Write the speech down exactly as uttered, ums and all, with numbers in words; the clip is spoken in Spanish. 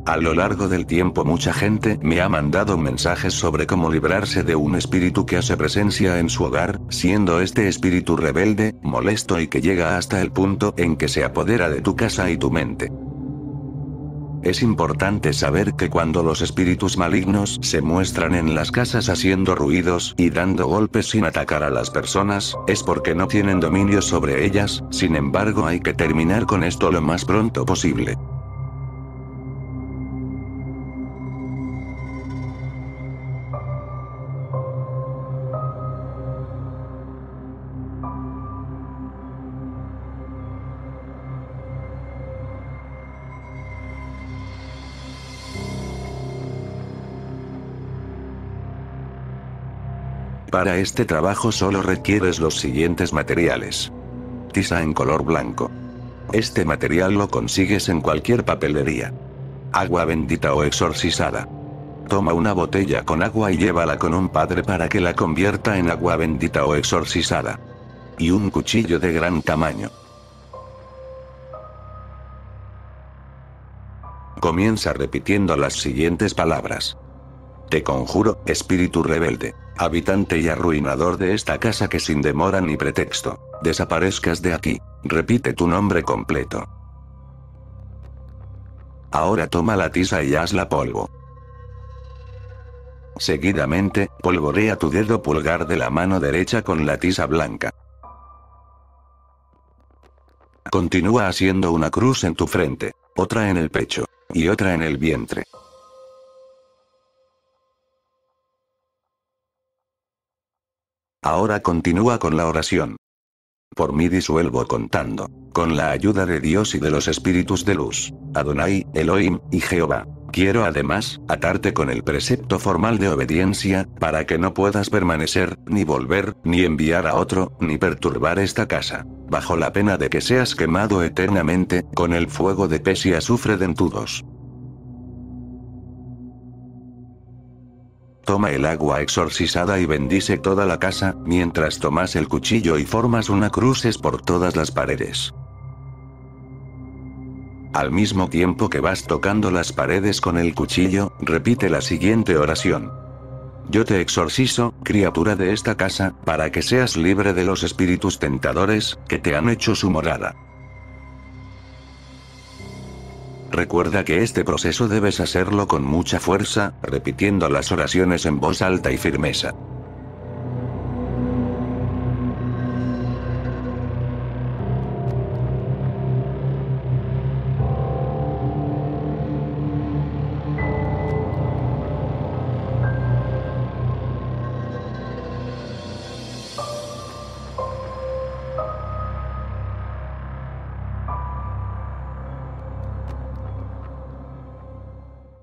A lo largo del tiempo mucha gente me ha mandado mensajes sobre cómo librarse de un espíritu que hace presencia en su hogar, siendo este espíritu rebelde, molesto y que llega hasta el punto en que se apodera de tu casa y tu mente. Es importante saber que cuando los espíritus malignos se muestran en las casas haciendo ruidos y dando golpes sin atacar a las personas, es porque no tienen dominio sobre ellas, sin embargo hay que terminar con esto lo más pronto posible. Para este trabajo solo requieres los siguientes materiales. Tiza en color blanco. Este material lo consigues en cualquier papelería. Agua bendita o exorcizada. Toma una botella con agua y llévala con un padre para que la convierta en agua bendita o exorcizada. Y un cuchillo de gran tamaño. Comienza repitiendo las siguientes palabras. Te conjuro, espíritu rebelde, habitante y arruinador de esta casa, que sin demora ni pretexto, desaparezcas de aquí. Repite tu nombre completo. Ahora toma la tiza y hazla polvo. Seguidamente, polvorea tu dedo pulgar de la mano derecha con la tiza blanca. Continúa haciendo una cruz en tu frente, otra en el pecho, y otra en el vientre. Ahora continúa con la oración. Por mí disuelvo contando, con la ayuda de Dios y de los espíritus de luz, Adonai, Elohim, y Jehová. Quiero además, atarte con el precepto formal de obediencia, para que no puedas permanecer, ni volver, ni enviar a otro, ni perturbar esta casa, bajo la pena de que seas quemado eternamente, con el fuego de pez y azufre dentudos. Toma el agua exorcizada y bendice toda la casa, mientras tomas el cuchillo y formas una cruces por todas las paredes. Al mismo tiempo que vas tocando las paredes con el cuchillo, repite la siguiente oración. Yo te exorcizo, criatura de esta casa, para que seas libre de los espíritus tentadores, que te han hecho su morada. Recuerda que este proceso debes hacerlo con mucha fuerza, repitiendo las oraciones en voz alta y firmeza.